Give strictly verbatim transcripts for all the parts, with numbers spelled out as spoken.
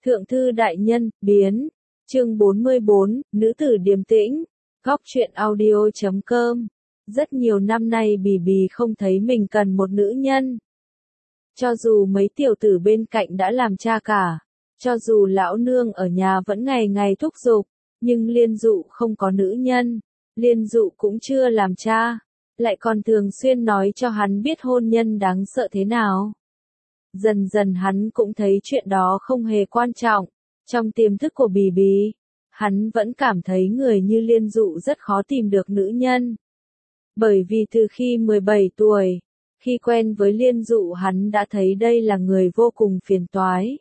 Thượng thư đại nhân, biến. Chương bốn mươi bốn, nữ tử điềm tĩnh. Góc truyện audio chấm com. Rất nhiều năm nay Bì Bì không thấy mình cần một nữ nhân. Cho dù mấy tiểu tử bên cạnh đã làm cha cả, cho dù lão nương ở nhà vẫn ngày ngày thúc giục, nhưng Liên Dụ không có nữ nhân, Liên Dụ cũng chưa làm cha, lại còn thường xuyên nói cho hắn biết hôn nhân đáng sợ thế nào. Dần dần hắn cũng thấy chuyện đó không hề quan trọng. Trong tiềm thức của Bì Bì, hắn vẫn cảm thấy người như Liên Dụ rất khó tìm được nữ nhân. Bởi vì từ khi mười bảy tuổi, khi quen với Liên Dụ hắn đã thấy đây là người vô cùng phiền toái.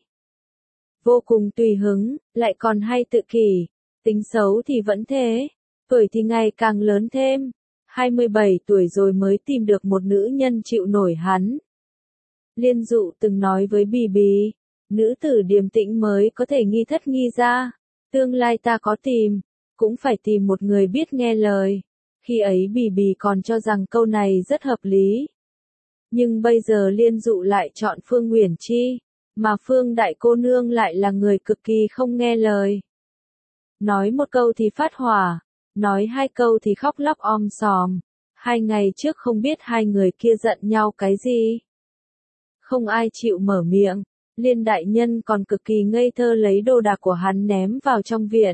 Vô cùng tùy hứng, lại còn hay tự kỷ, tính xấu thì vẫn thế, tuổi thì ngày càng lớn thêm, hai mươi bảy tuổi rồi mới tìm được một nữ nhân chịu nổi hắn. Liên Dụ từng nói với Bì Bì, nữ tử điềm tĩnh mới có thể nghi thất nghi gia, tương lai ta có tìm, cũng phải tìm một người biết nghe lời. Khi ấy Bì Bì còn cho rằng câu này rất hợp lý. Nhưng bây giờ Liên Dụ lại chọn Phương Uyển Chi, mà Phương đại cô nương lại là người cực kỳ không nghe lời. Nói một câu thì phát hỏa, nói hai câu thì khóc lóc om sòm. Hai ngày trước không biết hai người kia giận nhau cái gì. Không ai chịu mở miệng, Liên đại nhân còn cực kỳ ngây thơ lấy đồ đạc của hắn ném vào trong viện.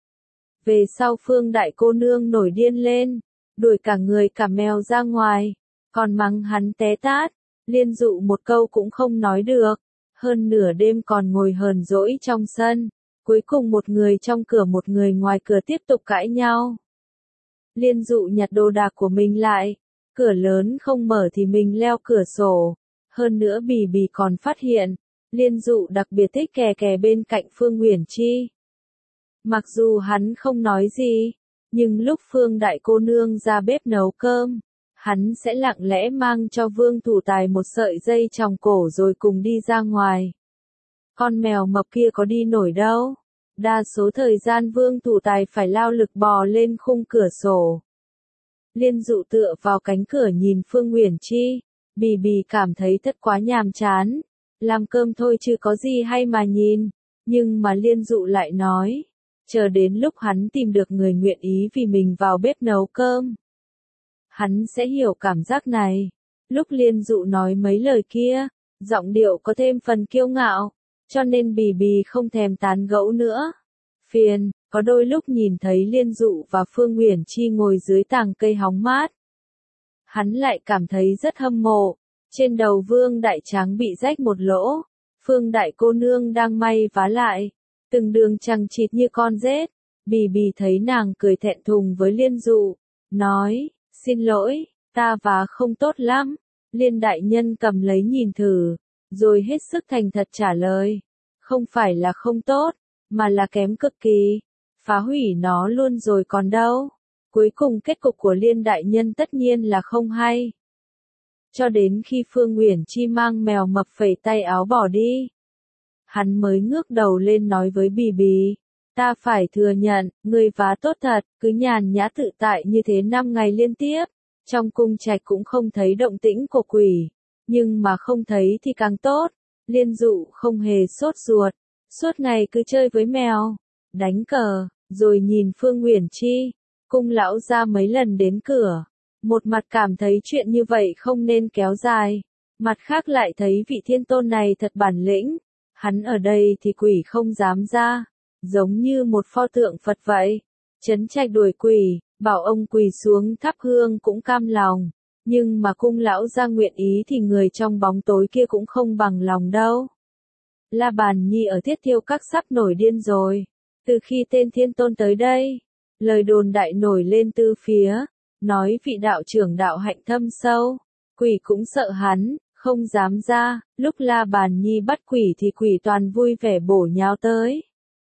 Về sau Phương đại cô nương nổi điên lên, đuổi cả người cả mèo ra ngoài, còn mắng hắn té tát, Liên Dụ một câu cũng không nói được, hơn nửa đêm còn ngồi hờn dỗi trong sân, cuối cùng một người trong cửa một người ngoài cửa tiếp tục cãi nhau. Liên Dụ nhặt đồ đạc của mình lại, cửa lớn không mở thì mình leo cửa sổ, hơn nữa Bì Bì còn phát hiện, Liên Dụ đặc biệt thích kè kè bên cạnh Phương Uyển Chi. Mặc dù hắn không nói gì, nhưng lúc Phương đại cô nương ra bếp nấu cơm, hắn sẽ lặng lẽ mang cho Vương Thủ Tài một sợi dây tròng cổ rồi cùng đi ra ngoài. Con mèo mập kia có đi nổi đâu. Đa số thời gian Vương Thủ Tài phải lao lực bò lên khung cửa sổ. Liên Dụ tựa vào cánh cửa nhìn Phương Uyển Chi, Bì Bì cảm thấy thật quá nhàm chán. Làm cơm thôi chứ có gì hay mà nhìn, nhưng mà Liên Dụ lại nói, chờ đến lúc hắn tìm được người nguyện ý vì mình vào bếp nấu cơm, hắn sẽ hiểu cảm giác này. Lúc Liên Dụ nói mấy lời kia, giọng điệu có thêm phần kiêu ngạo, cho nên Bì Bì không thèm tán gẫu nữa. Phiền, có đôi lúc nhìn thấy Liên Dụ và Phương Uyển Chi ngồi dưới tàng cây hóng mát, hắn lại cảm thấy rất hâm mộ. Trên đầu Vương đại tráng bị rách một lỗ, Phương đại cô nương đang may vá lại, từng đường chằng chịt như con rết. Bì Bì thấy nàng cười thẹn thùng với Liên Dụ, nói, xin lỗi, ta vá không tốt lắm. Liên đại nhân cầm lấy nhìn thử, rồi hết sức thành thật trả lời, không phải là không tốt, mà là kém cực kỳ, phá hủy nó luôn rồi còn đâu. Cuối cùng kết cục của Liên đại nhân tất nhiên là không hay. Cho đến khi Phương Uyển Chi mang mèo mập phẩy tay áo bỏ đi, hắn mới ngước đầu lên nói với Bì Bì, ta phải thừa nhận, người vá tốt thật, cứ nhàn nhã tự tại như thế năm ngày liên tiếp, trong cung trạch cũng không thấy động tĩnh của quỷ, nhưng mà không thấy thì càng tốt. Liên Dụ không hề sốt ruột, suốt ngày cứ chơi với mèo, đánh cờ, rồi nhìn Phương Uyển Chi, cung lão ra mấy lần đến cửa. Một mặt cảm thấy chuyện như vậy không nên kéo dài, mặt khác lại thấy vị thiên tôn này thật bản lĩnh, hắn ở đây thì quỷ không dám ra, giống như một pho tượng Phật vậy. Trấn trạch đuổi quỷ, bảo ông quỳ xuống thắp hương cũng cam lòng, nhưng mà cung lão ra nguyện ý thì người trong bóng tối kia cũng không bằng lòng đâu. La Bàn Nhi ở Thiết Thiêu Các sắp nổi điên rồi, từ khi tên thiên tôn tới đây, lời đồn đại nổi lên từ phía. Nói vị đạo trưởng đạo hạnh thâm sâu, quỷ cũng sợ hắn, không dám ra. Lúc La Bàn Nhi bắt quỷ thì quỷ toàn vui vẻ bổ nhào tới.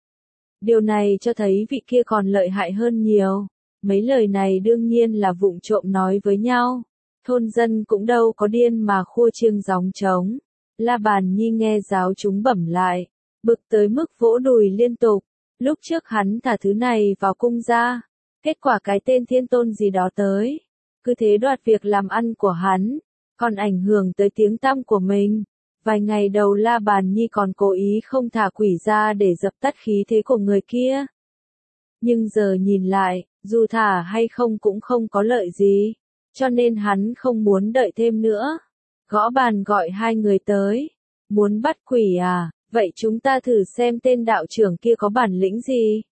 Điều này cho thấy vị kia còn lợi hại hơn nhiều. Mấy lời này đương nhiên là vụng trộm nói với nhau. Thôn dân cũng đâu có điên mà khua chiêng gióng trống. La Bàn Nhi nghe giáo chúng bẩm lại, bực tới mức vỗ đùi liên tục. Lúc trước hắn thả thứ này vào cung ra. Kết quả cái tên thiên tôn gì đó tới, cứ thế đoạt việc làm ăn của hắn, còn ảnh hưởng tới tiếng tăm của mình. Vài ngày đầu La Bàn Nhi còn cố ý không thả quỷ ra để dập tắt khí thế của người kia. Nhưng giờ nhìn lại, dù thả hay không cũng không có lợi gì, cho nên hắn không muốn đợi thêm nữa. Gõ bàn gọi hai người tới. Muốn bắt quỷ à, vậy chúng ta thử xem tên đạo trưởng kia có bản lĩnh gì.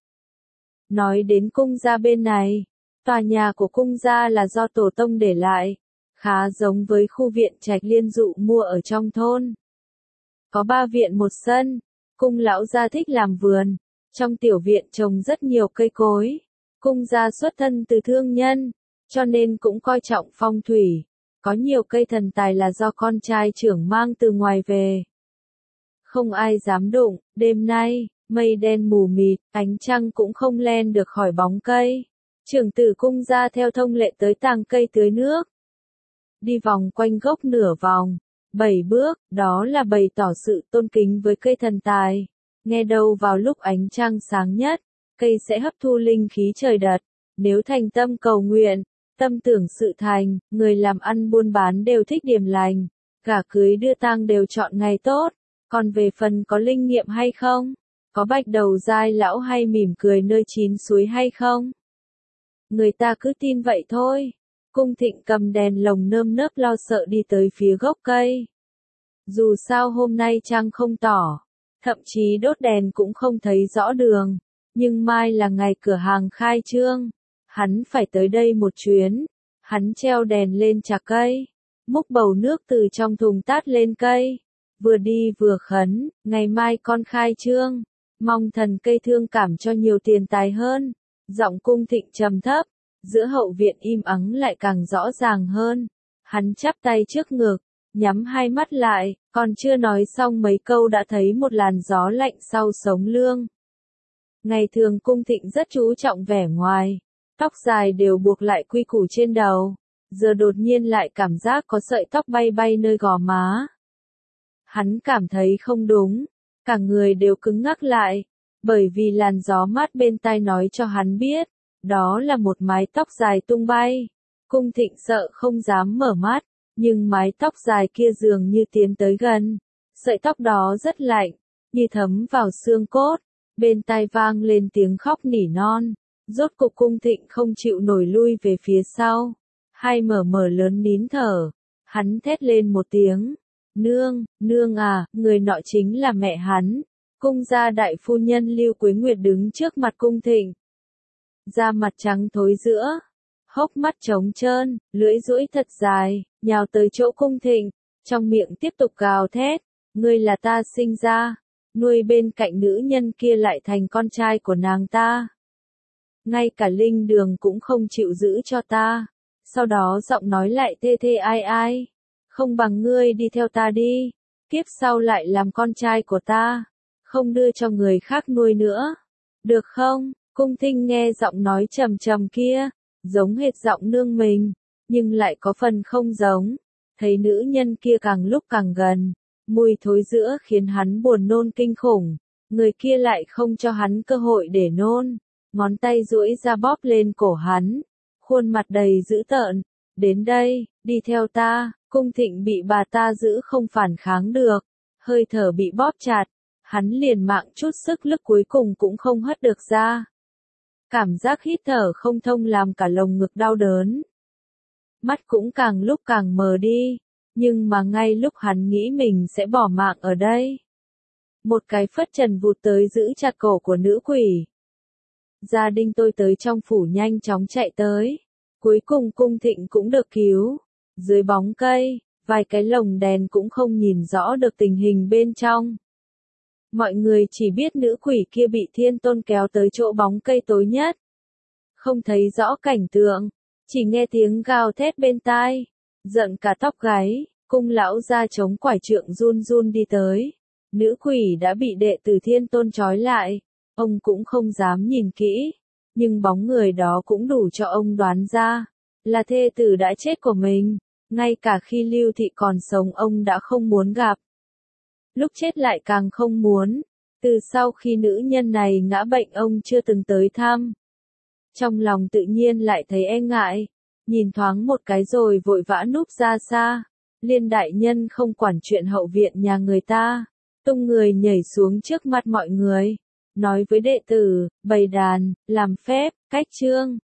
Nói đến cung gia bên này, tòa nhà của cung gia là do tổ tông để lại, khá giống với khu viện trạch liên dụ mua ở trong thôn. Có ba viện một sân, cung lão gia thích làm vườn, trong tiểu viện trồng rất nhiều cây cối. Cung gia xuất thân từ thương nhân, cho nên cũng coi trọng phong thủy. Có nhiều cây thần tài là do con trai trưởng mang từ ngoài về. Không ai dám đụng, đêm nay, mây đen mù mịt, ánh trăng cũng không len được khỏi bóng cây. Trưởng tử cung gia theo thông lệ tới tàng cây tưới nước. Đi vòng quanh gốc nửa vòng, bảy bước, đó là bày tỏ sự tôn kính với cây thần tài. Nghe đâu vào lúc ánh trăng sáng nhất, cây sẽ hấp thu linh khí trời đất. Nếu thành tâm cầu nguyện, tâm tưởng sự thành, người làm ăn buôn bán đều thích điểm lành. Gả cưới đưa tang đều chọn ngày tốt. Còn về phần có linh nghiệm hay không? Có bạch đầu dai lão hay mỉm cười nơi chín suối hay không? Người ta cứ tin vậy thôi. Cung Thịnh cầm đèn lồng nơm nớp lo sợ đi tới phía gốc cây. Dù sao hôm nay trăng không tỏ, thậm chí đốt đèn cũng không thấy rõ đường, nhưng mai là ngày cửa hàng khai trương, hắn phải tới đây một chuyến. Hắn treo đèn lên chạc cây, múc bầu nước từ trong thùng tát lên cây, vừa đi vừa khấn, ngày mai con khai trương, mong thần cây thương cảm cho nhiều tiền tài hơn. Giọng Cung Thịnh trầm thấp, giữa hậu viện im ắng lại càng rõ ràng hơn. Hắn chắp tay trước ngực, nhắm hai mắt lại, còn chưa nói xong mấy câu đã thấy một làn gió lạnh sau sống lưng. Ngày thường Cung Thịnh rất chú trọng vẻ ngoài, tóc dài đều buộc lại quy củ trên đầu, giờ đột nhiên lại cảm giác có sợi tóc bay bay nơi gò má. Hắn cảm thấy không đúng, cả người đều cứng ngắc lại, bởi vì làn gió mát bên tai nói cho hắn biết, đó là một mái tóc dài tung bay. Cung Thịnh sợ không dám mở mắt, nhưng mái tóc dài kia dường như tiến tới gần. Sợi tóc đó rất lạnh, như thấm vào xương cốt, bên tai vang lên tiếng khóc nỉ non. Rốt cục Cung Thịnh không chịu nổi lui về phía sau, hai mở mở lớn nín thở, hắn thét lên một tiếng. Nương, nương à, người nọ chính là mẹ hắn. Cung gia đại phu nhân Lưu Quế Nguyệt đứng trước mặt Cung Thịnh. Da mặt trắng thối giữa, hốc mắt trống trơn, lưỡi duỗi thật dài, nhào tới chỗ Cung Thịnh, trong miệng tiếp tục gào thét. Ngươi là ta sinh ra, nuôi bên cạnh nữ nhân kia lại thành con trai của nàng ta. Ngay cả linh đường cũng không chịu giữ cho ta. Sau đó giọng nói lại thê thê ai ai. Không bằng ngươi đi theo ta đi, kiếp sau lại làm con trai của ta, không đưa cho người khác nuôi nữa. Được không? Cung Thinh nghe giọng nói trầm trầm kia, giống hệt giọng nương mình, nhưng lại có phần không giống. Thấy nữ nhân kia càng lúc càng gần, mùi thối giữa khiến hắn buồn nôn kinh khủng. Người kia lại không cho hắn cơ hội để nôn, ngón tay duỗi ra bóp lên cổ hắn, khuôn mặt đầy dữ tợn. Đến đây, đi theo ta. Cung Thịnh bị bà ta giữ không phản kháng được, hơi thở bị bóp chặt, hắn liền mạng chút sức lực cuối cùng cũng không hất được ra. Cảm giác hít thở không thông làm cả lồng ngực đau đớn. Mắt cũng càng lúc càng mờ đi, nhưng mà ngay lúc hắn nghĩ mình sẽ bỏ mạng ở đây, một cái phất trần vụt tới giữ chặt cổ của nữ quỷ. Gia đình tôi tới trong phủ nhanh chóng chạy tới, cuối cùng Cung Thịnh cũng được cứu. Dưới bóng cây, vài cái lồng đèn cũng không nhìn rõ được tình hình bên trong. Mọi người chỉ biết nữ quỷ kia bị Thiên Tôn kéo tới chỗ bóng cây tối nhất. Không thấy rõ cảnh tượng, chỉ nghe tiếng gào thét bên tai, giận cả tóc gáy. Cung lão ra chống quải trượng run run đi tới. Nữ quỷ đã bị đệ tử Thiên Tôn trói lại, ông cũng không dám nhìn kỹ, nhưng bóng người đó cũng đủ cho ông đoán ra, là thê tử đã chết của mình. Ngay cả khi Lưu Thị còn sống ông đã không muốn gặp. Lúc chết lại càng không muốn. Từ sau khi nữ nhân này ngã bệnh ông chưa từng tới thăm. Trong lòng tự nhiên lại thấy e ngại. Nhìn thoáng một cái rồi vội vã núp ra xa. Liên đại nhân không quản chuyện hậu viện nhà người ta, tung người nhảy xuống trước mặt mọi người, nói với đệ tử, bày đàn, làm phép, cách chương.